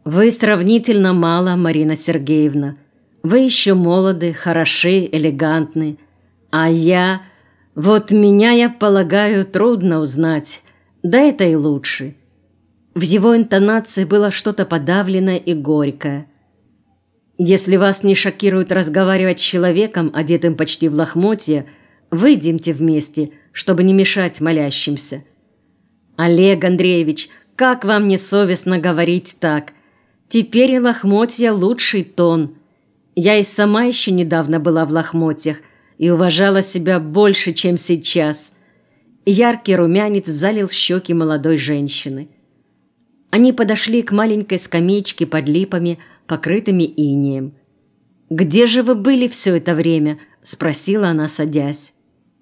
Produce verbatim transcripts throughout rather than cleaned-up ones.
Вы сравнительно мало, Марина Сергеевна. Вы еще молоды, хороши, элегантны. А я... Вот меня, я полагаю, трудно узнать. Да это и лучше. В его интонации было что-то подавленное и горькое. Если вас не шокирует разговаривать с человеком, одетым почти в лохмотья, выйдемте вместе, чтобы не мешать молящимся. Олег Андреевич, как вам не совестно говорить так? Теперь лохмотья — лучший тон. Я и сама еще недавно была в лохмотьях и уважала себя больше, чем сейчас. Яркий румянец залил щеки молодой женщины. Они подошли к маленькой скамеечке под липами, покрытыми инеем. «Где же вы были все это время?» — спросила она, садясь.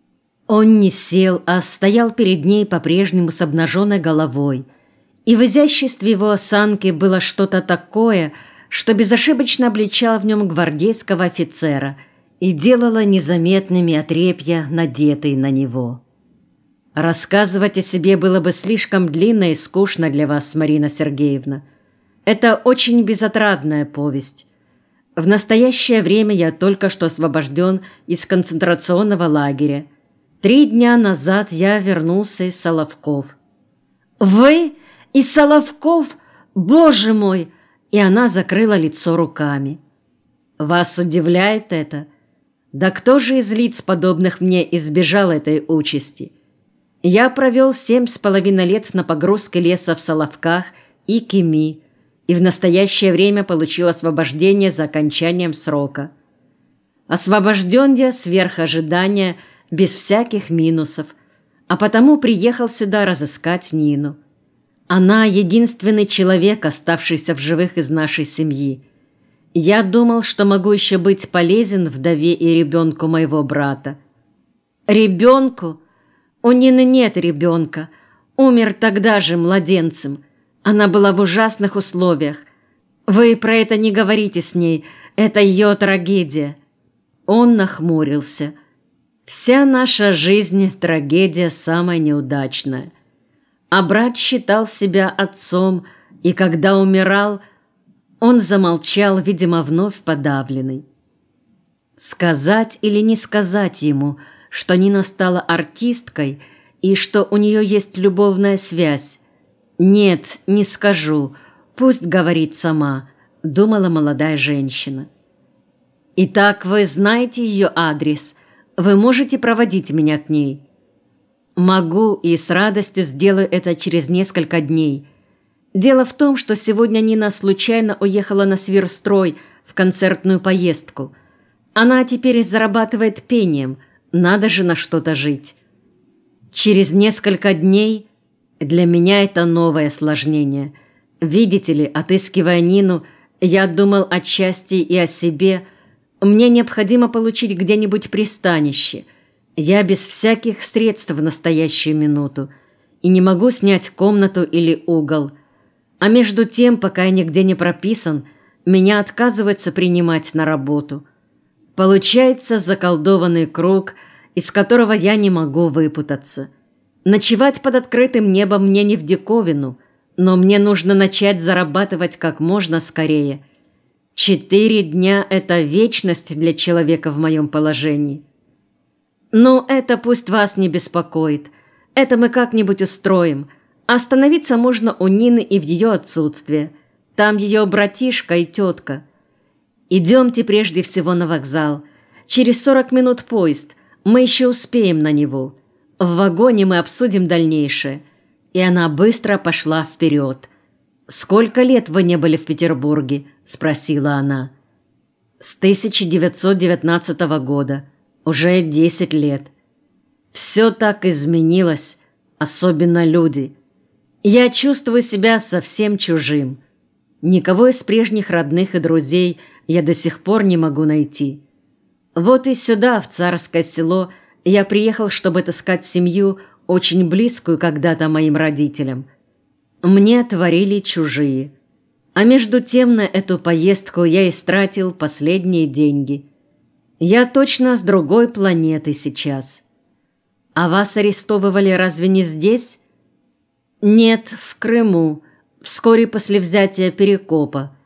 Он не сел, а стоял перед ней по-прежнему с обнаженной головой. И в изяществе его осанки было что-то такое, что безошибочно обличало в нем гвардейского офицера и делало незаметными отрепья, надетые на него. Рассказывать о себе было бы слишком длинно и скучно для вас, Марина Сергеевна. Это очень безотрадная повесть. В настоящее время я только что освобожден из концентрационного лагеря. Три дня назад я вернулся из Соловков». «Вы? Из Соловков? Боже мой!» И она закрыла лицо руками. «Вас удивляет это? Да кто же из лиц, подобных мне, избежал этой участи? Я провел семь с половиной лет на погрузке леса в Соловках и Кеми, и в настоящее время получил освобождение за окончанием срока. Освобожден я сверх ожидания, без всяких минусов, а потому приехал сюда разыскать Нину. Она единственный человек, оставшийся в живых из нашей семьи. Я думал, что могу еще быть полезен вдове и ребенку моего брата». «Ребенку? У Нины нет ребенка. Умер тогда же младенцем. Она была в ужасных условиях. Вы про это не говорите с ней. Это ее трагедия». Он нахмурился. «Вся наша жизнь – трагедия самая неудачная. А брат считал себя отцом, и когда умирал, он замолчал, видимо, вновь подавленный. Сказать или не сказать ему, что Нина стала артисткой и что у нее есть любовная связь? Нет, не скажу, пусть говорит сама», – думала молодая женщина. «Итак, вы знаете ее адрес? Вы можете проводить меня к ней?» «Могу и с радостью сделаю это через несколько дней. Дело в том, что сегодня Нина случайно уехала на сверстрой в концертную поездку. Она теперь зарабатывает пением, надо же на что-то жить. Через несколько дней для меня это новое осложнение. Видите ли, отыскивая Нину, я думал отчасти и о себе. Мне необходимо получить где-нибудь пристанище. Я без всяких средств в настоящую минуту и не могу снять комнату или угол. А между тем, пока я нигде не прописан, меня отказывается принимать на работу. Получается заколдованный круг, из которого я не могу выпутаться. Ночевать под открытым небом мне не в диковину, но мне нужно начать зарабатывать как можно скорее. Четыре дня – это вечность для человека в моем положении. «Ну, это пусть вас не беспокоит. Это мы как-нибудь устроим. Остановиться можно у Нины и в ее отсутствие. Там ее братишка и тетка. Идемте прежде всего на вокзал. Через сорок минут поезд. Мы еще успеем на него. В вагоне мы обсудим дальнейшее». И она быстро пошла вперед. «Сколько лет вы не были в Петербурге?» – спросила она. «С тысяча девятьсот девятнадцатого года. Уже десять лет. Все так изменилось, особенно люди. Я чувствую себя совсем чужим. Никого из прежних родных и друзей я до сих пор не могу найти. Вот и сюда, в Царское Село, я приехал, чтобы отыскать семью, очень близкую когда-то моим родителям. Мне творили чужие. А между тем на эту поездку я истратил последние деньги. Я точно с другой планеты сейчас. А вас арестовывали разве не здесь?» «Нет, в Крыму. вскоре после взятия Перекопа,